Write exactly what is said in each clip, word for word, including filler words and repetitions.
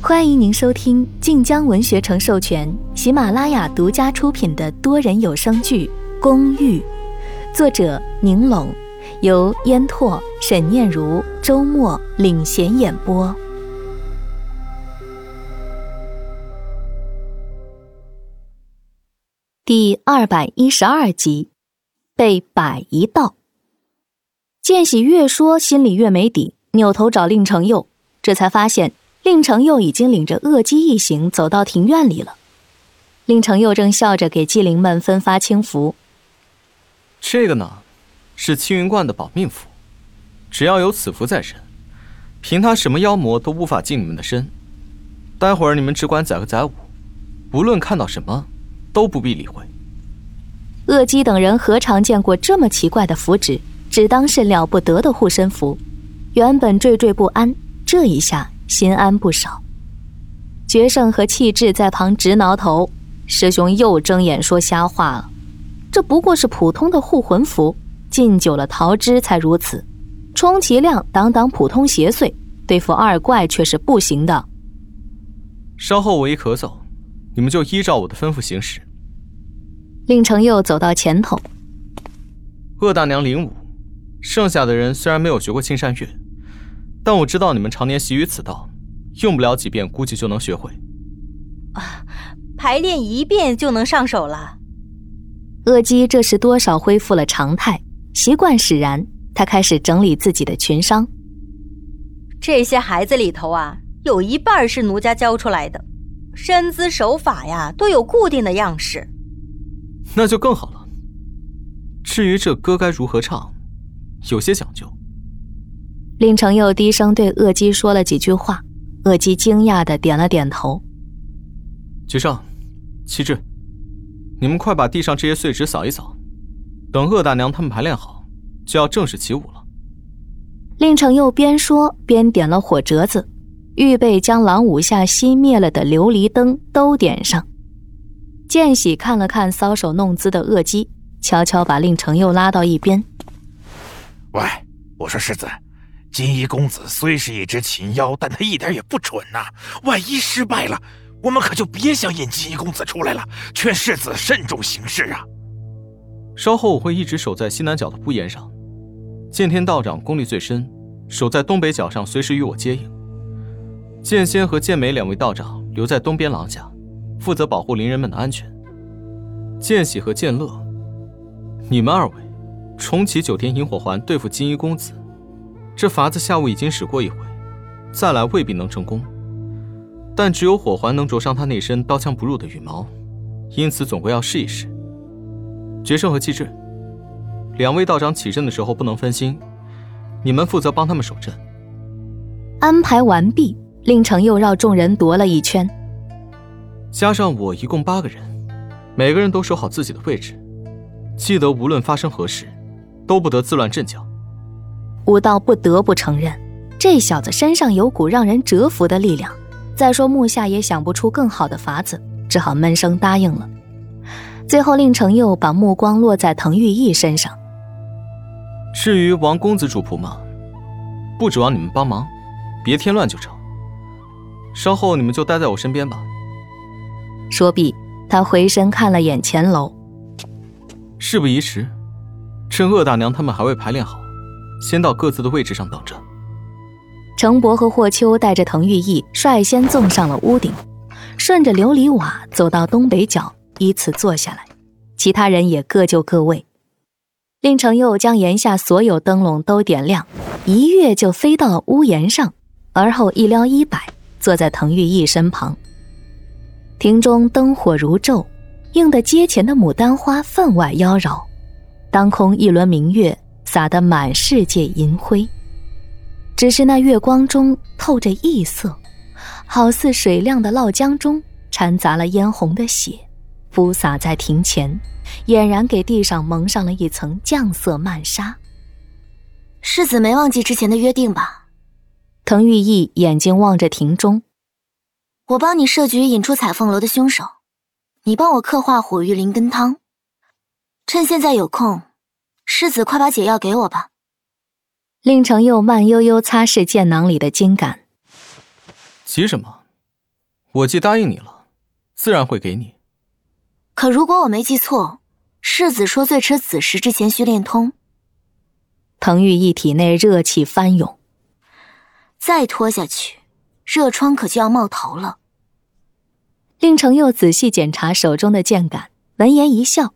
欢迎您收听晋江文学城授权、喜马拉雅独家出品的多人有声剧《公寓》，作者宁拢，由烟拓、沈念如、周末领衔演播。第二百一十二集，被摆一道。见喜越说，心里越没底，扭头找令成佑，这才发现令成佑已经领着恶姬一行走到庭院里了。令成佑正笑着给妓灵们分发清符。 这个呢，是青云观的保命符，只要有此符在身，凭他什么妖魔都无法进你们的身。待会儿你们只管载歌载舞，不论看到什么都不必理会。 恶姬等人何尝见过这么奇怪的符纸，只当是了不得的护身符，原本惴惴不安，这一下心安不少。决胜和气质在旁直挠头，师兄又睁眼说瞎话了。这不过是普通的护魂符，浸久了桃汁才如此，充其量挡挡普通邪祟，对付二怪却是不行的。 稍后我一咳嗽，你们就依照我的吩咐行事。 令成佑走到前头。 鄂大娘领舞，剩下的人虽然没有学过青山月，但我知道你们常年习于此道，用不了几遍估计就能学会。 啊，排练一遍就能上手了。 恶姬这时多少恢复了常态，习惯使然，他开始整理自己的群商。 这些孩子里头啊，有一半是奴家教出来的，身姿手法呀都有固定的样式。 那就更好了。至于这歌该如何唱，有些讲究。 令成佑低声对恶姬说了几句话，恶姬惊讶地点了点头。 局上，气质，你们快把地上这些碎纸扫一扫，等鄂大娘他们排练好，就要正式起舞了。 令成佑边说边点了火折子，预备将廊舞下熄灭了的琉璃灯都点上。见喜看了看搔首弄姿的恶姬，悄悄把令成佑拉到一边。 喂，我说世子，金衣公子虽是一只禽妖，但他一点也不蠢呐、啊。万一失败了，我们可就别想引金衣公子出来了。劝世子慎重行事啊。 稍后我会一直守在西南角的屋檐上，剑天道长功力最深，守在东北角上，随时与我接应。剑仙和剑美两位道长留在东边廊下，负责保护邻人们的安全。剑喜和剑乐，你们二位重启九天萤火环对付金衣公子，这法子下午已经使过一回，再来未必能成功。但只有火环能灼伤他那身刀枪不入的羽毛，因此总归要试一试。决胜和气质，两位道长起阵的时候不能分心，你们负责帮他们守阵。 安排完毕，令成佑绕众人踱了一圈。 加上我一共八个人，每个人都守好自己的位置，记得无论发生何事，都不得自乱阵脚。 武道不得不承认，这小子身上有股让人折服的力量。再说木下也想不出更好的法子，只好闷声答应了。最后令成佑把目光落在滕玉义身上。 至于王公子主仆嘛，不指望你们帮忙，别添乱就成。稍后你们就待在我身边吧。 说毕，他回身看了眼前楼。 事不宜迟，趁鄂大娘他们还未排练好，先到各自的位置上等着。 程伯和霍秋带着滕玉义率先纵上了屋顶，顺着琉璃瓦走到东北角，依次坐下来，其他人也各就各位。令成佑将檐下所有灯笼都点亮，一跃就飞到了屋檐上，而后一撩衣摆，坐在滕玉义身旁。庭中灯火如昼，映得阶前的牡丹花分外妖娆，当空一轮明月洒得满世界银辉。只是那月光中透着异色，好似水亮的烙浆中掺杂了嫣红的血，铺洒在庭前，俨然给地上蒙上了一层酱色漫纱。 世子没忘记之前的约定吧？ 滕玉义眼睛望着庭中。 我帮你设局引出彩凤楼的凶手，你帮我刻画火玉灵根汤。趁现在有空，世子快把解药给我吧。 令成佑慢悠悠擦拭剑囊里的金杆。 急什么？ 我既答应你了，自然会给你。 可如果我没记错，世子说最迟子时之前需练通。 滕玉义体内热气翻涌， 再拖下去，热疮可就要冒头了。 令程佑仔细检查手中的剑杆，闻言一笑。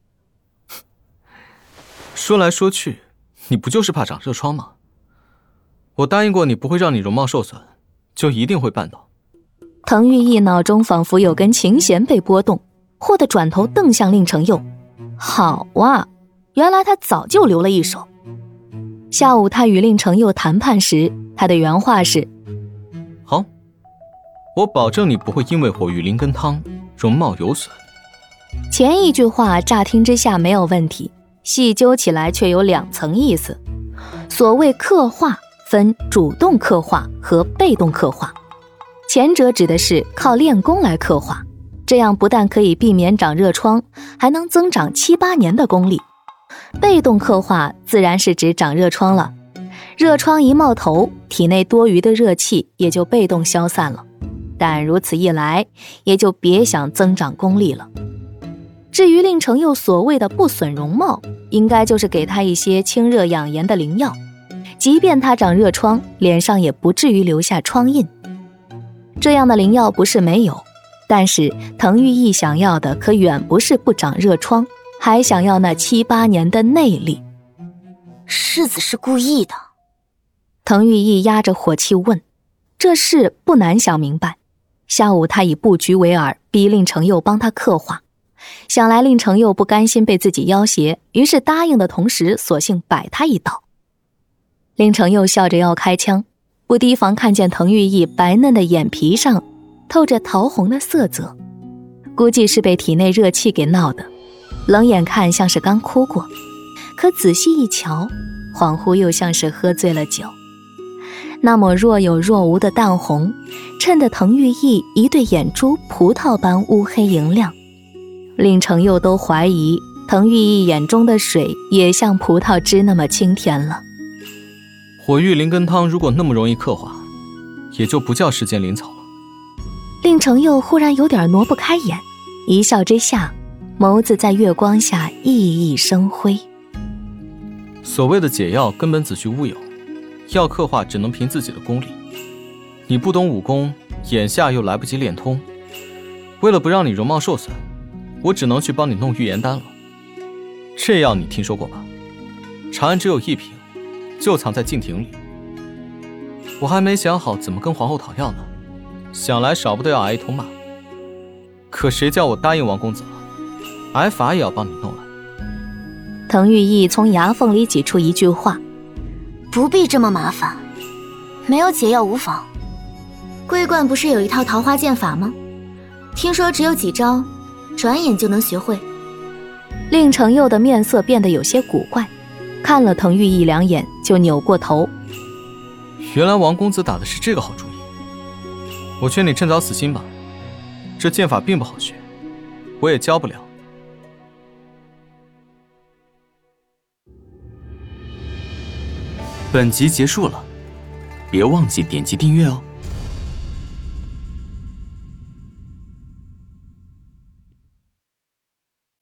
说来说去，你不就是怕长热疮吗？我答应过你不会让你容貌受损，就一定会办到。 滕玉义脑中仿佛有根琴弦被拨动，霍地转头瞪向令程佑。好啊，原来他早就留了一手。下午他与令程佑谈判时，他的原话是： 好，我保证你不会因为火玉灵根汤容貌有损。 前一句话乍听之下没有问题，细究起来却有两层意思。所谓刻画分主动刻画和被动刻画，前者指的是靠练功来刻画，这样不但可以避免长热疮，还能增长七八年的功力。被动刻画自然是指长热疮了，热疮一冒头，体内多余的热气也就被动消散了，但如此一来，也就别想增长功力了。至于令程佑所谓的不损容貌，应该就是给他一些清热养颜的灵药，即便他长热疮，脸上也不至于留下疮印。这样的灵药不是没有，但是滕玉义想要的可远不是不长热疮，还想要那七八年的内力。 世子是故意的。 滕玉义压着火气问，这事不难想明白。下午他以布局为饵，逼令程佑帮他刻画，想来令程佑不甘心被自己要挟，于是答应的同时索性摆他一道。令程佑笑着要开枪，不提防看见滕玉义白嫩的眼皮上透着桃红的色泽，估计是被体内热气给闹的，冷眼看像是刚哭过，可仔细一瞧，恍惚又像是喝醉了酒。那么若有若无的淡红，衬得滕玉义一对眼珠葡萄般乌黑莹亮，令程佑都怀疑滕玉义眼中的水也像葡萄汁那么清甜了。 火玉灵根汤如果那么容易刻画，也就不叫世间灵草了。 令程佑忽然有点挪不开眼，一笑之下，眸子在月光下熠熠生辉。 所谓的解药根本子虚乌有，要刻画只能凭自己的功力。你不懂武功，眼下又来不及练通，为了不让你容貌受损，我只能去帮你弄预言丹了。这药你听说过吧？长安只有一瓶，就藏在禁亭里。我还没想好怎么跟皇后讨要呢，想来少不得要挨一通骂。可谁叫我答应王公子了，挨罚也要帮你弄来。 滕玉义从牙缝里挤出一句话： 不必这么麻烦，没有解药无妨。桂冠不是有一套桃花剑法吗？听说只有几招，转眼就能学会。 令程佑的面色变得有些古怪，看了滕玉义两眼，就扭过头。 原来王公子打的是这个好主意，我劝你趁早死心吧。这剑法并不好学，我也教不了。 本集结束了，别忘记点击订阅哦。